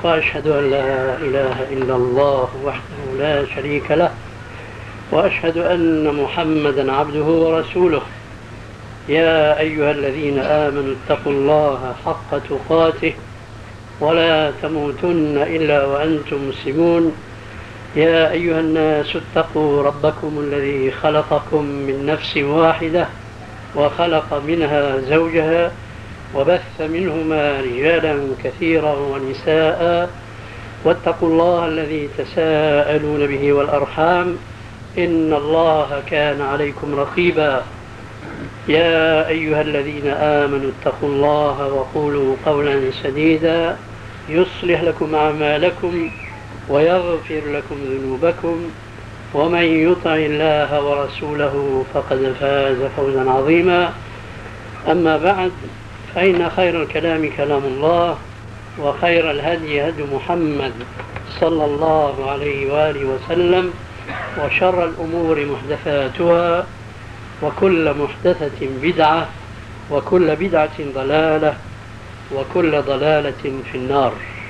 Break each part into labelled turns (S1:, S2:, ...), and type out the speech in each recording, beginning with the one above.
S1: وأشهد أن لا إله إلا الله وحده لا شريك له، وأشهد أن محمدا عبده ورسوله. يا أيها الذين آمنوا اتقوا الله حق تقاته ولا تموتن إلا وأنتم مسلمون. يا أيها الناس اتقوا ربكم الذي خلقكم من نفس واحدة وخلق منها زوجها وبث منهما رجالا كثيرا ونساء، واتقوا الله الذي تساءلون به والأرحام إن الله كان عليكم رقيبا. يا أيها الذين آمنوا اتقوا الله وقولوا قولا سديدا يصلح لكم أعمالكم ويغفر لكم ذنوبكم، ومن يطع الله ورسوله فقد فاز فوزا عظيما. أما بعد، فإن خير الكلام كلام الله، وخير الهدي هدي محمد صلى الله عليه وآله وسلم، وشر الأمور محدثاتها، وكل محدثة بدعة، وكل بدعة ضلالة، وكل ضلالة في النار.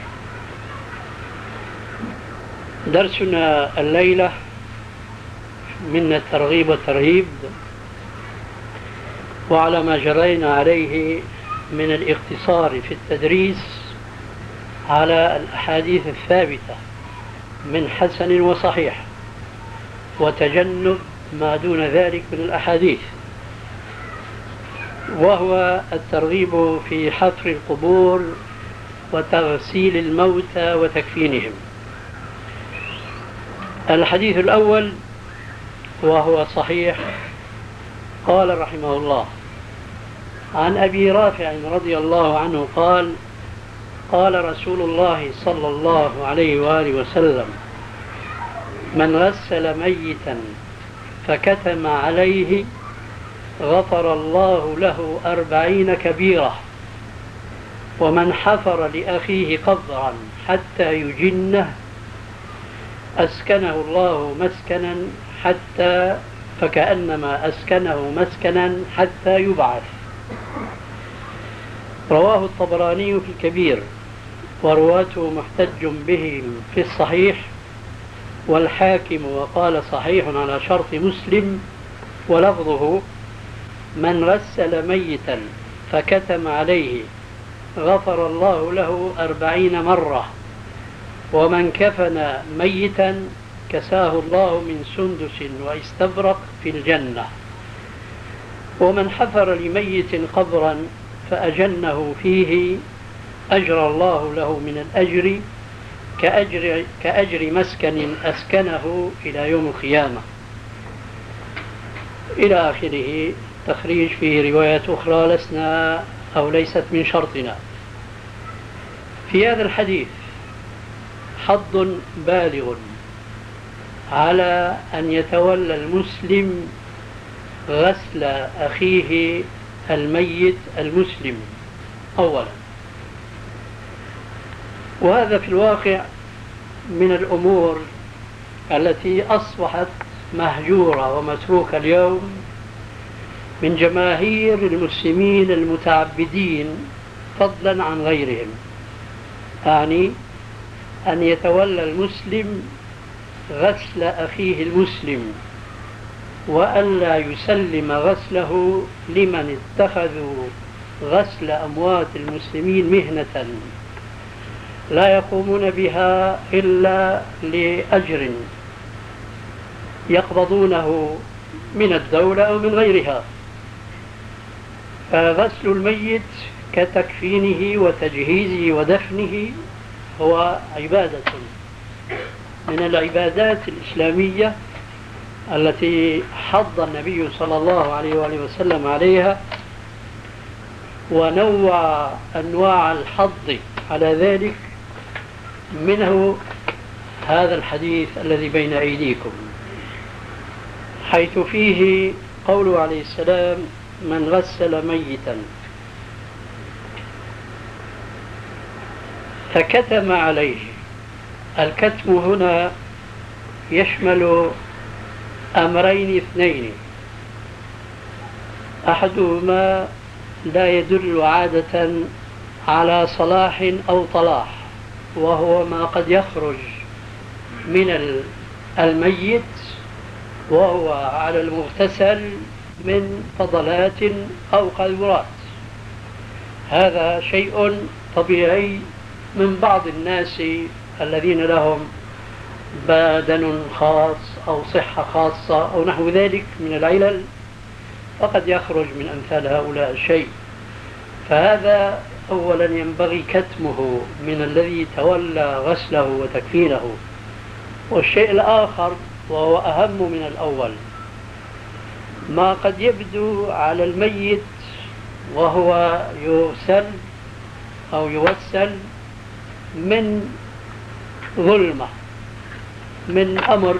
S1: درسنا الليلة من الترغيب والترهيب، وعلى ما جرينا عليه من الاقتصار في التدريس على الأحاديث الثابتة من حسن وصحيح، وتجنب ما دون ذلك من الأحاديث، وهو الترغيب في حفر القبور وتغسيل الموتى وتكفينهم. الحديث الأول وهو صحيح، قال رحمه الله: عن أبي رافع رضي الله عنه قال: قال رسول الله صلى الله عليه وآله وسلم: من غسل ميتا فكتم عليه غفر الله له 40 كبيرة، ومن حفر لأخيه قبرا حتى يجنه أسكنه الله مسكنا حتى فكأنما أسكنه مسكنا حتى يبعث. رواه الطبراني في الكبير، ورواته محتج به في الصحيح، والحاكم وقال صحيح على شرط مسلم، ولفظه: من غسل ميتا فكتم عليه غفر الله له 40 مرة، ومن كفن ميتا كساه الله من سندس واستبرق في الجنة، ومن حفر لميت قبرا فأجنه فيه أجرى الله له من الأجر كأجر مسكن أسكنه إلى يوم القيامة، إلى آخره. تخريج في روايات أخرى لسنا أو ليست من شرطنا. في هذا الحديث حض بالغ على أن يتولى المسلم غسل أخيه الميت المسلم أولا، وهذا في الواقع من الأمور التي أصبحت مهجورة ومتروكة اليوم من جماهير المسلمين المتعبدين فضلا عن غيرهم. يعني أن يتولى المسلم غسل أخيه المسلم، وألا يسلم غسله لمن اتخذوا غسل أموات المسلمين مهنة لا يقومون بها إلا لأجر يقبضونه من الدولة أو من غيرها. فغسل الميت كتكفينه وتجهيزه ودفنه هو عبادة من العبادات الإسلامية التي حض النبي صلى الله عليه وآله وسلم عليها، ونوع أنواع الحض على ذلك، منه هذا الحديث الذي بين أيديكم، حيث فيه قوله عليه السلام: من غسل ميتا فكتم عليه. الكتم هنا يشمل أمرين اثنين، أحدهما لا يدل عادة على صلاح أو طلاح، وهو ما قد يخرج من الميت وهو على المغتسل من فضلات أو قذورات. هذا شيء طبيعي من بعض الناس الذين لهم بدن خاص أو صحة خاصة أو نحو ذلك من العلل، فقد يخرج من أمثال هؤلاء الشيء. فهذا أولا ينبغي كتمه من الذي تولى غسله وتكفينه. والشيء الآخر وهو أهم من الأول، ما قد يبدو على الميت وهو يغسل أو يغسل من ظلمة، من أمر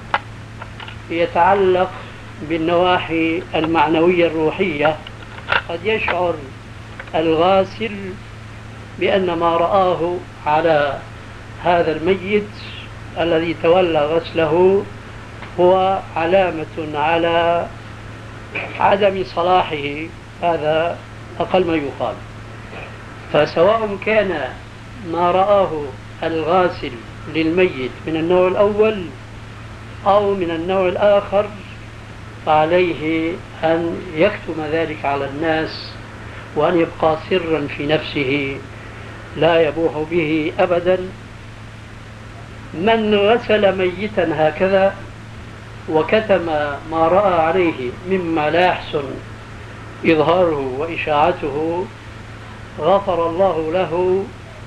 S1: يتعلق بالنواحي المعنوية الروحية. قد يشعر الغاسل بأن ما رآه على هذا الميت الذي تولى غسله هو علامة على عدم صلاحه، هذا أقل ما يقال. فسواء كان ما رآه الغاسل للميت من النوع الأول أو من النوع الآخر، فعليه أن يكتم ذلك على الناس وأن يبقى سرا في نفسه لا يبوح به أبدا. من غسل ميتا هكذا وكتم ما رأى عليه مما لا يحسن إظهاره وإشاعته، غفر الله له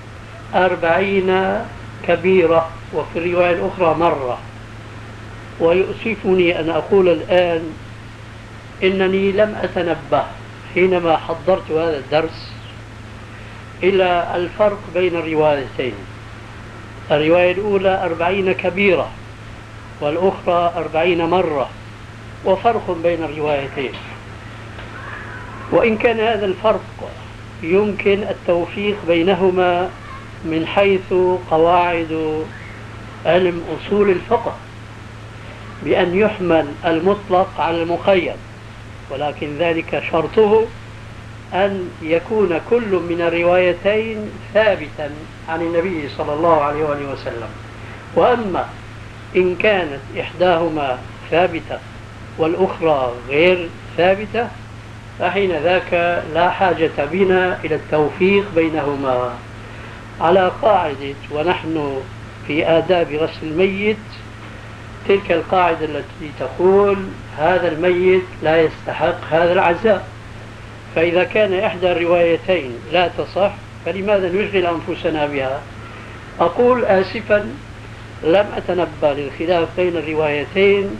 S1: 40 كبيرة، وفي الرواية الأخرى مرة. ويؤسفني أن أقول الآن إنني لم أتنبه حينما حضرت هذا الدرس إلى الفرق بين الروايتين. الرواية الأولى 40 كبيرة والأخرى 40 مرة، وفرق بين الروايتين. وإن كان هذا الفرق يمكن التوفيق بينهما من حيث قواعد علم أصول الفقه بأن يحمل المطلق على المقيد، ولكن ذلك شرطه أن يكون كل من الروايتين ثابتا عن النبي صلى الله عليه وآله وسلم. وأما إن كانت إحداهما ثابتة والأخرى غير ثابتة، فحين ذاك لا حاجة بنا إلى التوفيق بينهما على قاعدة ونحن في آداب غسل الميت، تلك القاعدة التي تقول هذا الميت لا يستحق هذا العزاء. فإذا كان إحدى الروايتين لا تصح فلماذا نشغل أنفسنا بها؟ أقول آسفا لم أتنبه للخلاف بين الروايتين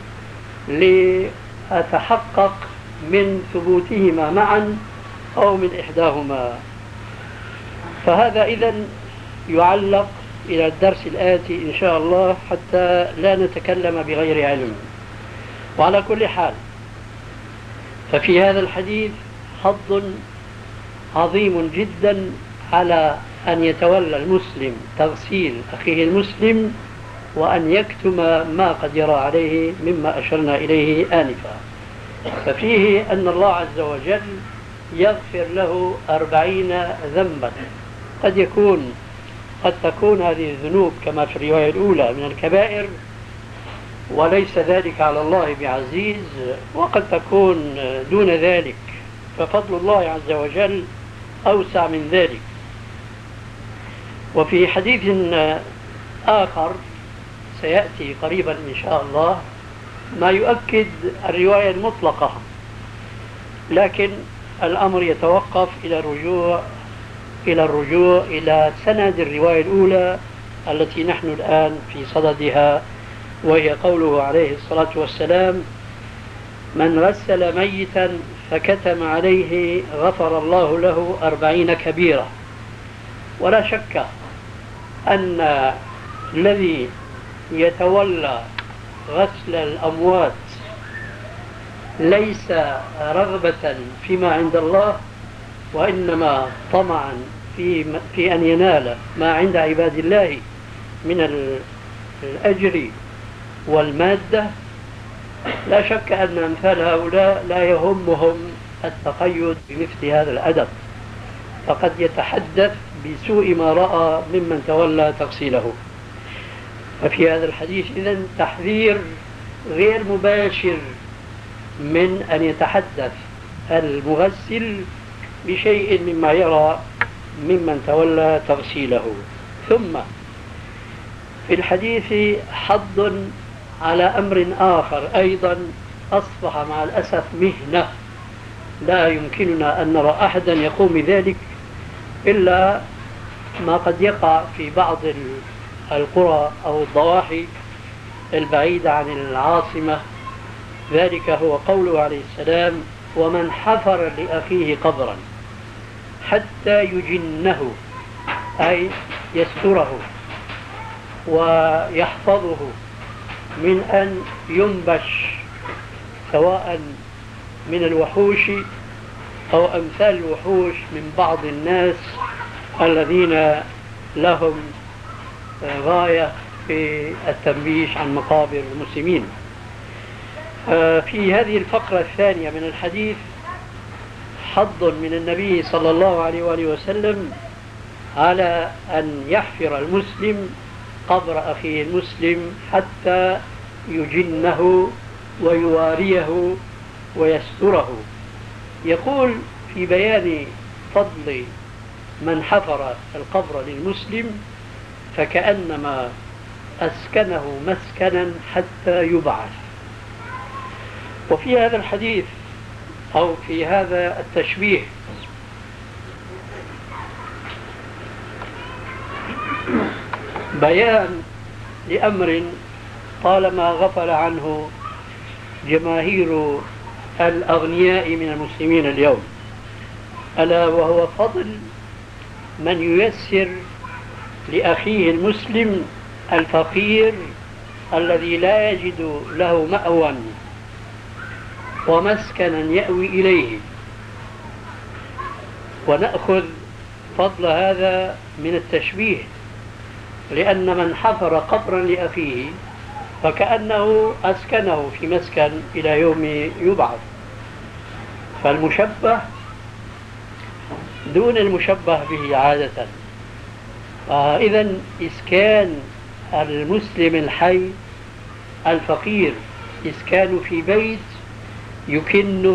S1: لأتحقق من ثبوتهما معا أو من إحداهما. فهذا إذن يعلق إلى الدرس الآتي إن شاء الله حتى لا نتكلم بغير علم. وعلى كل حال، ففي هذا الحديث حظ عظيم جدا على أن يتولى المسلم تغسيل أخيه المسلم وأن يكتم ما قد يرى عليه مما أشرنا إليه آنفا. ففيه أن الله عز وجل يغفر له 40 ذنبا. قد تكون هذه الذنوب كما في الرواية الأولى من الكبائر وليس ذلك على الله بعزيز، وقد تكون دون ذلك، ففضل الله عز وجل أوسع من ذلك. وفي حديث آخر سيأتي قريبا إن شاء الله ما يؤكد الرواية المطلقة، لكن الأمر يتوقف إلى الرجوع إلى سند الرواية الأولى التي نحن الآن في صددها، وهي قوله عليه الصلاة والسلام: من غسل ميتا فكتم عليه غفر الله له 40 كبيرة. ولا شك أن الذي يتولى غسل الأموات ليس رغبة فيما عند الله، وإنما طمعا في أن ينال ما عند عباد الله من الأجر والمادة. لا شك أن أمثال هؤلاء لا يهمهم التقيد بمثل هذا الأدب، فقد يتحدث بسوء ما رأى ممن تولى تغسيله. ففي هذا الحديث إذن تحذير غير مباشر من أن يتحدث المغسل بشيء مما يرى ممن تولى تغسيله. ثم في الحديث حض على أمر آخر أيضا أصبح مع الأسف مهنة لا يمكننا أن نرى أحدا يقوم بذلك إلا ما قد يقع في بعض القرى أو الضواحي البعيدة عن العاصمة. ذلك هو قوله عليه السلام: ومن حفر لأخيه قبرا حتى يجنه، أي يستره ويحفظه من أن ينبش سواء من الوحوش أو أمثال الوحوش من بعض الناس الذين لهم غاية في التنبيش عن مقابر المسلمين. في هذه الفقرة الثانية من الحديث حض من النبي صلى الله عليه وآله وسلم على أن يحفر المسلم قبر أخيه المسلم حتى يجنه ويواريه ويستره. يقول في بيان فضل من حفر القبر للمسلم: فكأنما أسكنه مسكنا حتى يبعث. وفي هذا الحديث أو في هذا التشبيه بيان لأمر طالما غفل عنه جماهير الأغنياء من المسلمين اليوم، ألا وهو فضل من ييسر لأخيه المسلم الفقير الذي لا يجد له مأوى ومسكنا يأوي إليه. ونأخذ فضل هذا من التشبيه، لأن من حفر قبرا لأخيه فكأنه أسكنه في مسكن إلى يوم يبعث، فالمشبه دون المشبه به عادة. إذن إسكان المسلم الحي الفقير إسكانه في بيت يكنه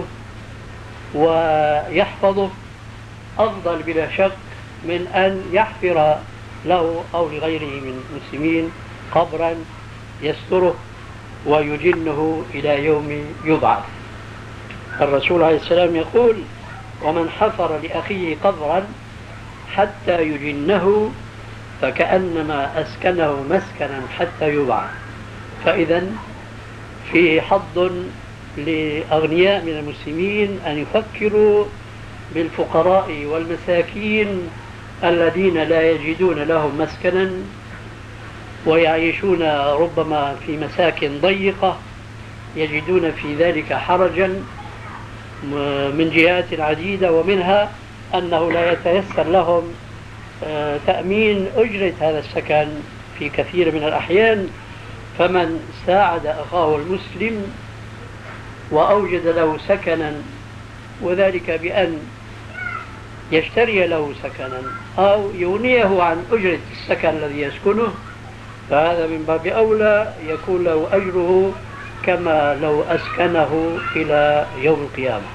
S1: ويحفظه أفضل بلا شك من أن يحفر له أو لغيره من المسلمين قبرا يستره ويجنه إلى يوم يبعث. الرسول عليه السلام يقول: ومن حفر لأخيه قبرا حتى يجنه فكأنما أسكنه مسكنا حتى يبعث. فإذا فيه حظ لأغنياء من المسلمين أن يفكروا بالفقراء والمساكين الذين لا يجدون لهم مسكنا ويعيشون ربما في مساكن ضيقة، يجدون في ذلك حرجا من جهات عديدة، ومنها أنه لا يتيسر لهم تأمين أجرة هذا السكن في كثير من الأحيان. فمن ساعد أخاه المسلم وأوجد له سكنا، وذلك بأن يشتري له سكنا أو يغنيه عن أجرة السكن الذي يسكنه، فهذا من باب أولى يكون له أجره كما لو أسكنه إلى يوم القيامة.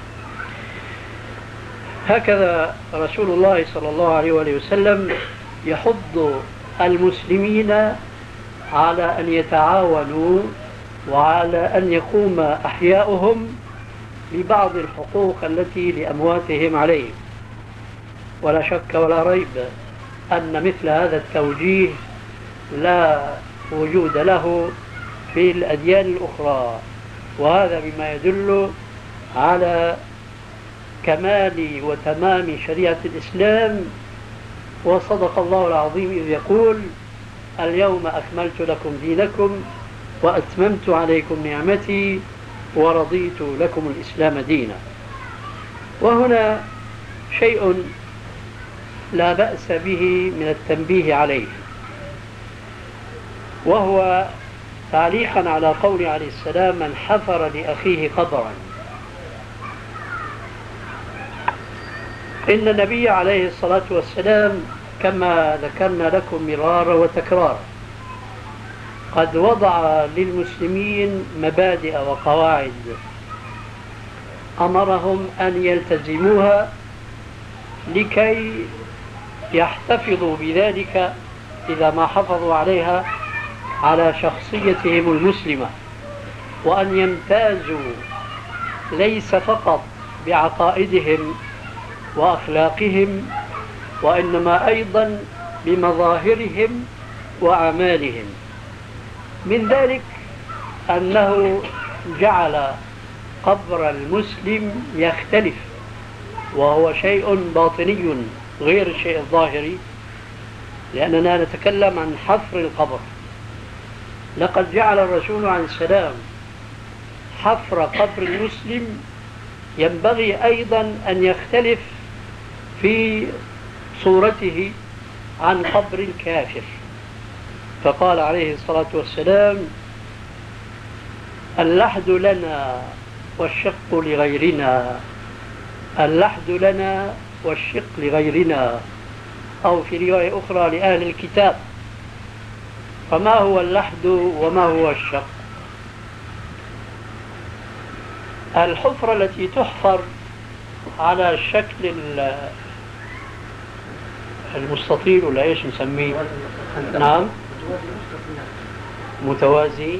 S1: هكذا رسول الله صلى الله عليه وسلم يحض المسلمين على أن يتعاونوا وعلى أن يقوم أحياؤهم ببعض الحقوق التي لأمواتهم عليهم. ولا شك ولا ريب أن مثل هذا التوجيه لا وجود له في الأديان الأخرى، وهذا بما يدل على كمال وتمام شريعة الإسلام. وصدق الله العظيم إذ يقول: اليوم أكملت لكم دينكم وأتممت عليكم نعمتي ورضيت لكم الإسلام دينا. وهنا شيء لا بأس به من التنبيه عليه، وهو تعليقا على قول عليه السلام: من حفر لأخيه قبرا. إن النبي عليه الصلاة والسلام كما ذكرنا لكم مرارا وتكرارا قد وضع للمسلمين مبادئ وقواعد أمرهم أن يلتزموها لكي يحتفظوا بذلك إذا ما حافظوا عليها على شخصيتهم المسلمة، وأن يمتازوا ليس فقط بعقائدهم وأخلاقهم وإنما أيضا بمظاهرهم وأعمالهم. من ذلك أنه جعل قبر المسلم يختلف، وهو شيء باطني غير الشيء الظاهري، لأننا نتكلم عن حفر القبر. لقد جعل الرسول عليه السلام حفر قبر المسلم ينبغي أيضا أن يختلف في صورته عن قبر الكافر، فقال عليه الصلاة والسلام: اللحد لنا والشق لغيرنا، اللحد لنا والشق لغيرنا، أو في رواية أخرى لأهل الكتاب. فما هو اللحد وما هو الشق؟ الحفرة التي تحفر على الشكل المستطيل، ولا ايش نسميه؟ نعم، متوازي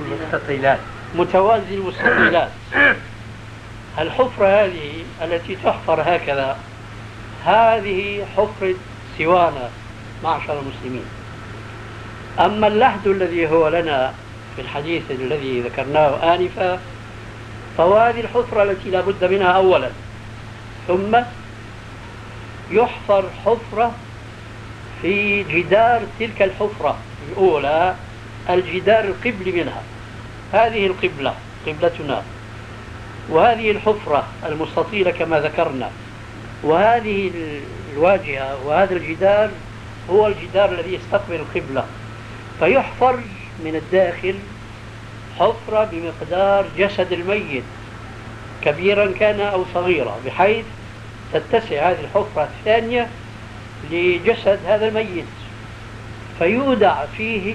S1: المستطيلات. الحفرة هذه التي تحفر هكذا، هذه حفرة سوانا معشر المسلمين. أما اللحد الذي هو لنا في الحديث الذي ذكرناه آنفا، فهذه الحفرة التي لا بد منها أولا، ثم يحفر حفرة في جدار تلك الحفرة الأولى، الجدار القبلي منها، هذه القبلة قبلتنا، وهذه الحفرة المستطيلة كما ذكرنا، وهذه الواجهة، وهذا الجدار هو الجدار الذي يستقبل القبلة. فيحفر من الداخل حفرة بمقدار جسد الميت، كبيرا كان أو صغيرا، بحيث تتسع هذه الحفرة الثانية لجسد هذا الميت، فيودع فيه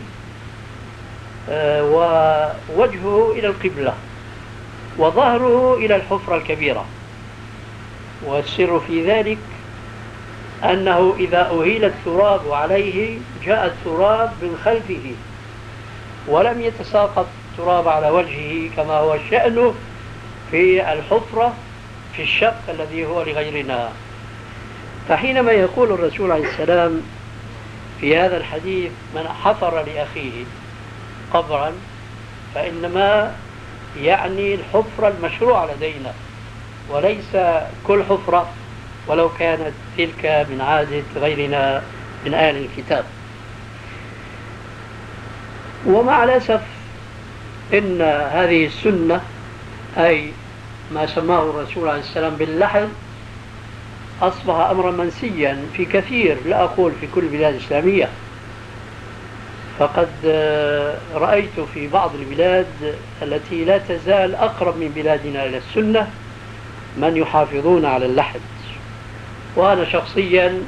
S1: ووجهه إلى القبلة وظهره إلى الحفرة الكبيرة. والسر في ذلك أنه إذا أهيل التراب عليه جاء التراب من خلفه، ولم يتساقط التراب على وجهه كما هو الشأن في الحفرة في الشق الذي هو لغيرنا. فحينما يقول الرسول عليه السلام في هذا الحديث: من حفر لأخيه قبرا، فإنما يعني الحفرة المشروعة لدينا، وليس كل حفرة ولو كانت تلك من عادة غيرنا من أهل الكتاب. ومع الأسف إن هذه السنة، أي ما سماه الرسول عليه السلام باللحد، أصبح أمرا منسيا في كثير، لا أقول في كل البلاد الإسلامية. فقد رأيت في بعض البلاد التي لا تزال أقرب من بلادنا إلى السنة من يحافظون على اللحد. وأنا شخصيا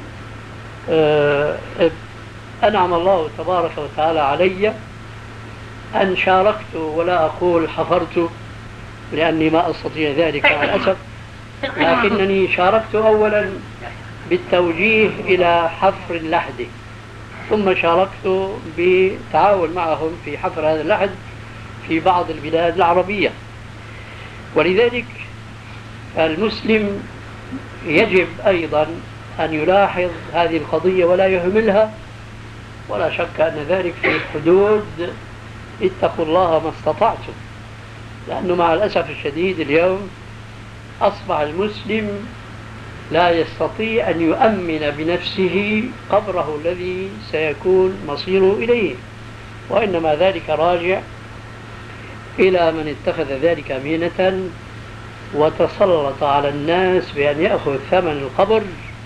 S1: أنعم الله تبارك وتعالى علي أن شاركت، ولا أقول حفرت لأني ما أستطيع ذلك مع الأسف، لكنني شاركت أولا بالتوجيه إلى حفر اللحد، ثم شاركت بالتعاون معهم في حفر هذا اللحد في بعض البلاد العربية. ولذلك المسلم يجب أيضا أن يلاحظ هذه القضية ولا يهملها، ولا شك أن ذلك في حدود اتقوا الله ما استطعتم. لأنه مع الأسف الشديد اليوم أصبح المسلم لا يستطيع أن يؤمن بنفسه قبره الذي سيكون مصيره إليه، وإنما ذلك راجع إلى من اتخذ ذلك مهنة وتسلط على الناس بأن يأخذ ثمن القبر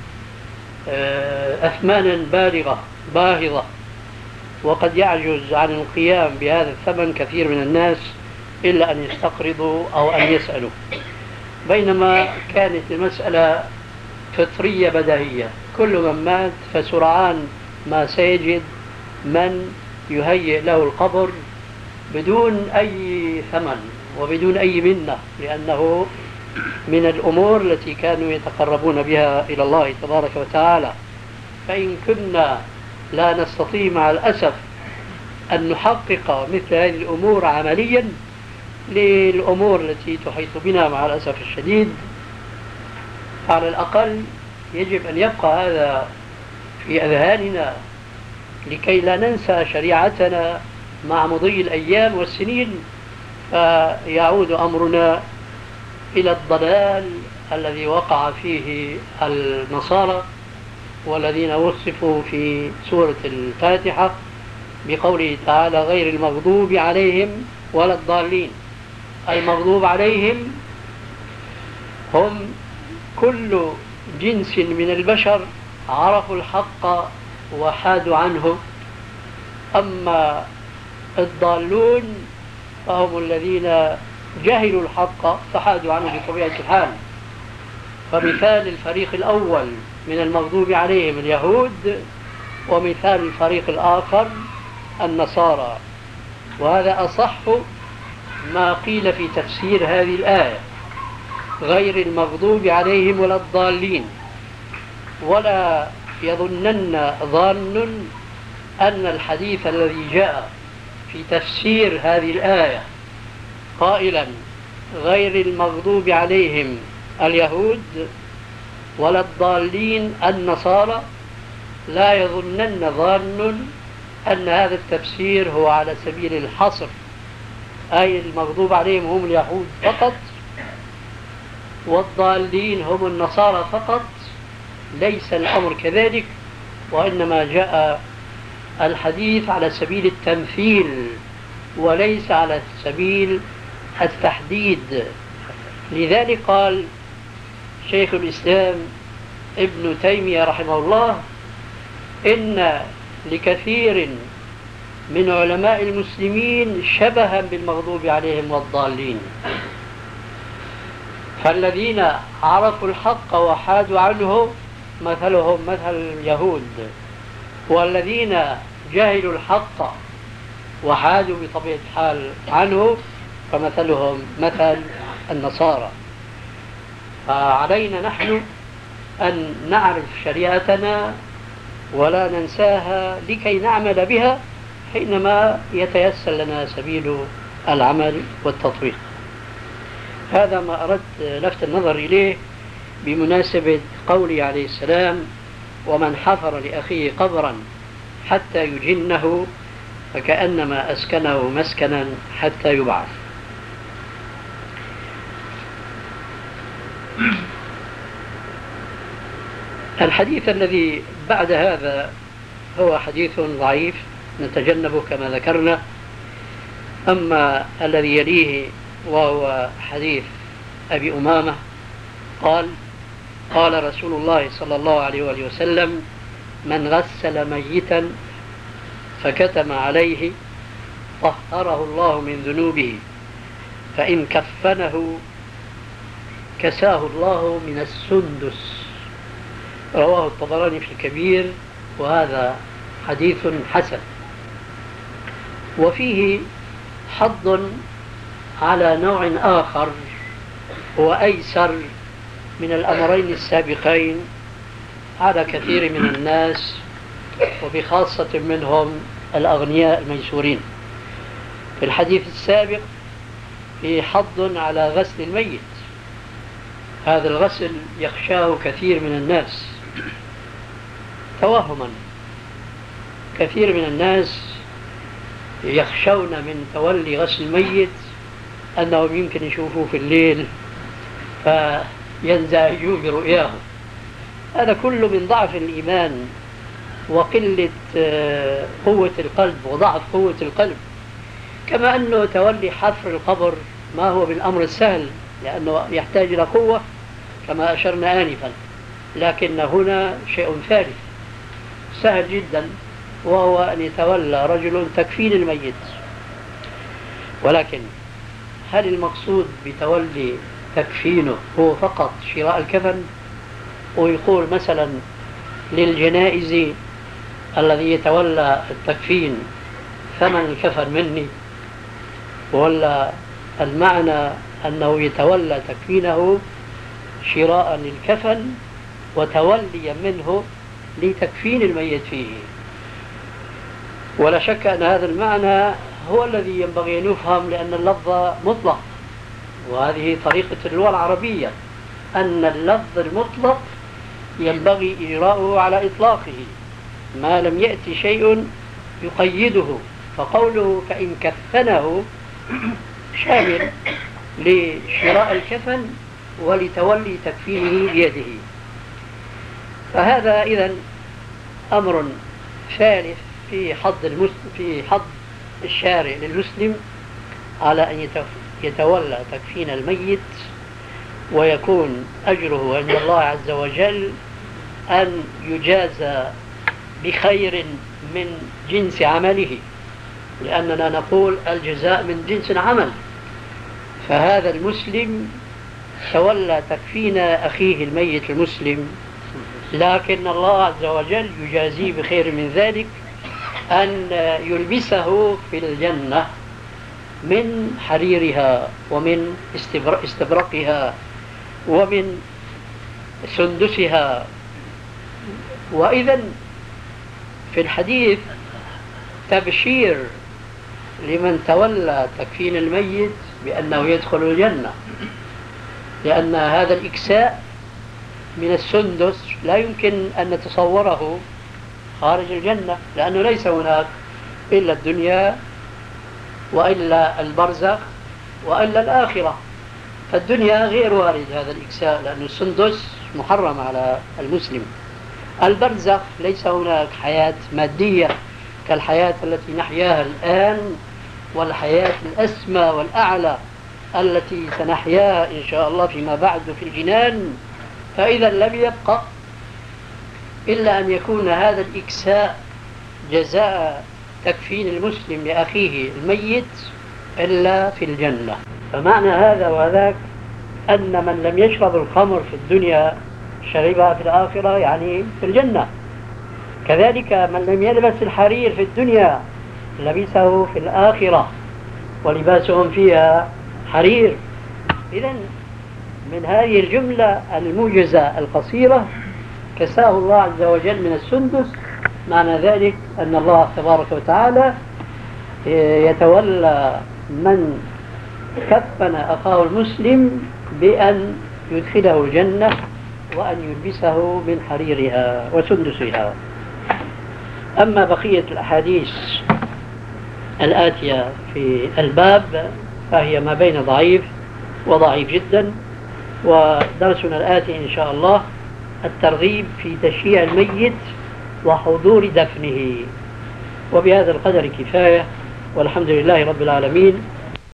S1: أثمانا باهظة، وقد يعجز عن القيام بهذا الثمن كثير من الناس إلا أن يستقرضوا أو أن يسألوا. بينما كانت المسألة فطرية بديهية، كل من مات فسرعان ما سيجد من يهيئ له القبر بدون أي ثمن وبدون أي منة، لأنه من الأمور التي كانوا يتقربون بها إلى الله تبارك وتعالى. فإن كنا لا نستطيع مع الأسف أن نحقق مثل هذه الأمور عمليا للأمور التي تحيط بنا مع الأسف الشديد، على الأقل يجب أن يبقى هذا في أذهاننا لكي لا ننسى شريعتنا مع مضي الأيام والسنين، فيعود أمرنا إلى الضلال الذي وقع فيه النصارى والذين وصفوا في سورة الفاتحة بقوله تعالى غير المغضوب عليهم ولا الضالين. المغضوب عليهم هم كل جنس من البشر عرفوا الحق وحادوا عنه، أما الضالون فهم الذين جهلوا الحق فحادوا عنه بطبيعة الحال. فمثال الفريق الأول من المغضوب عليهم اليهود، ومثال الفريق الآخر النصارى. وهذا أصح ما قيل في تفسير هذه الآية غير المغضوب عليهم ولا الضالين. ولا يظنن ظان أن الحديث الذي جاء في تفسير هذه الآية قائلا غير المغضوب عليهم اليهود ولا الضالين النصارى، لا يظنن ظان أن هذا التفسير هو على سبيل الحصر، أي المغضوب عليهم هم اليهود فقط والضالين هم النصارى فقط. ليس الأمر كذلك، وإنما جاء الحديث على سبيل التمثيل وليس على سبيل التحديد. لذلك قال شيخ الإسلام ابن تيمية رحمه الله إن لكثير من علماء المسلمين شبها بالمغضوب عليهم والضالين، فالذين عرفوا الحق وحادوا عنه مثلهم مثل اليهود، والذين جهلوا الحق وحادوا بطبيعة الحال عنه فمثلهم مثل النصارى. فعلينا نحن أن نعرف شريعتنا ولا ننساها لكي نعمل بها حينما يتيسر لنا سبيل العمل والتطبيق. هذا ما أردت لفت النظر إليه بمناسبة قوله عليه السلام ومن حفر لأخيه قبرا حتى يجنه فكأنما أسكنه مسكنا حتى يبعث. الحديث الذي بعد هذا هو حديث ضعيف نتجنبه كما ذكرنا. أما الذي يليه وهو حديث أبي أمامة قال قال رسول الله صلى الله عليه وآله وسلم من غسل ميتا فكتم عليه طهره الله من ذنوبه فإن كفنه كساه الله من السندس. رواه الطبراني في الكبير، وهذا حديث حسن. وفيه حض على نوع آخر هو أيسر من الأمرين السابقين على كثير من الناس وبخاصة منهم الأغنياء الميسورين. في الحديث السابق في حض على غسل الميت، هذا الغسل يخشاه كثير من الناس توهما. كثير من الناس يخشون من تولي غسل الميت أنهم يمكن يشوفوه في الليل فينزعجوا برؤياه. هذا كله من ضعف الإيمان وقلة قوة القلب وضعف قوة القلب. كما أنه تولي حفر القبر ما هو بالأمر السهل، لأنه يحتاج إلى قوة كما أشرنا آنفا، لكن هنا شيء ثالث سهل جدا، وهو أن يتولى رجل تكفين الميت. ولكن هل المقصود بتولي تكفينه هو فقط شراء الكفن، ويقول مثلا للجنائز الذي يتولى التكفين ثمن الكفن مني، ولا المعنى أنه يتولى تكفينه شراء للكفن وتوليا منه لتكفين الميت فيه. ولا شك أن هذا المعنى هو الذي ينبغي أن يفهم، لأن اللفظ مطلق، وهذه طريقة اللغة العربية، أن اللفظ المطلق ينبغي إجراؤه على إطلاقه ما لم يأتي شيء يقيده. فقوله فإن كفنه شامل لشراء الكفن ولتولي تكفينه بيده. فهذا إذن أمر ثالث في حض الشارع للمسلم على أن يتولى تكفين الميت، ويكون أجره عند الله عز وجل أن يجازى بخير من جنس عمله، لأننا نقول الجزاء من جنس العمل. فهذا المسلم تولى تكفين أخيه الميت المسلم، لكن الله عز وجل يجازيه بخير من ذلك، أن يلبسه في الجنة من حريرها ومن استبرقها ومن سندسها. وإذا في الحديث تبشير لمن تولى تكفين الميت بأنه يدخل الجنة، لأن هذا الإكساء من السندس لا يمكن أن نتصوره خارج الجنة، لأنه ليس هناك إلا الدنيا وإلا البرزخ وإلا الآخرة. فالدنيا غير وارد هذا الإكساء، لأن السندس محرم على المسلم. البرزخ ليس هناك حياة مادية كالحياة التي نحياها الآن، والحياة الأسمى والأعلى التي سنحياها إن شاء الله فيما بعد في الجنان. فإذا لم يبقى إلا أن يكون هذا الإكساء جزاء تكفين المسلم لأخيه الميت إلا في الجنة. فمعنى هذا وذاك أن من لم يشرب الخمر في الدنيا شربها في الآخرة، يعني في الجنة. كذلك من لم يلبس الحرير في الدنيا لبسه في الآخرة، ولباسهم فيها حرير. إذن من هذه الجملة الموجزة القصيرة كساه الله عز وجل من السندس، معنى ذلك أن الله تبارك وتعالى يتولى من كفن أخاه المسلم بأن يدخله الجنة وأن يلبسه من حريرها وسندسها. أما بقية الأحاديث الآتية في الباب فهي ما بين ضعيف وضعيف جدا. ودرسنا الآتي إن شاء الله الترغيب في تشييع الميت وحضور دفنه. وبهذا القدر كفاية، والحمد لله رب العالمين.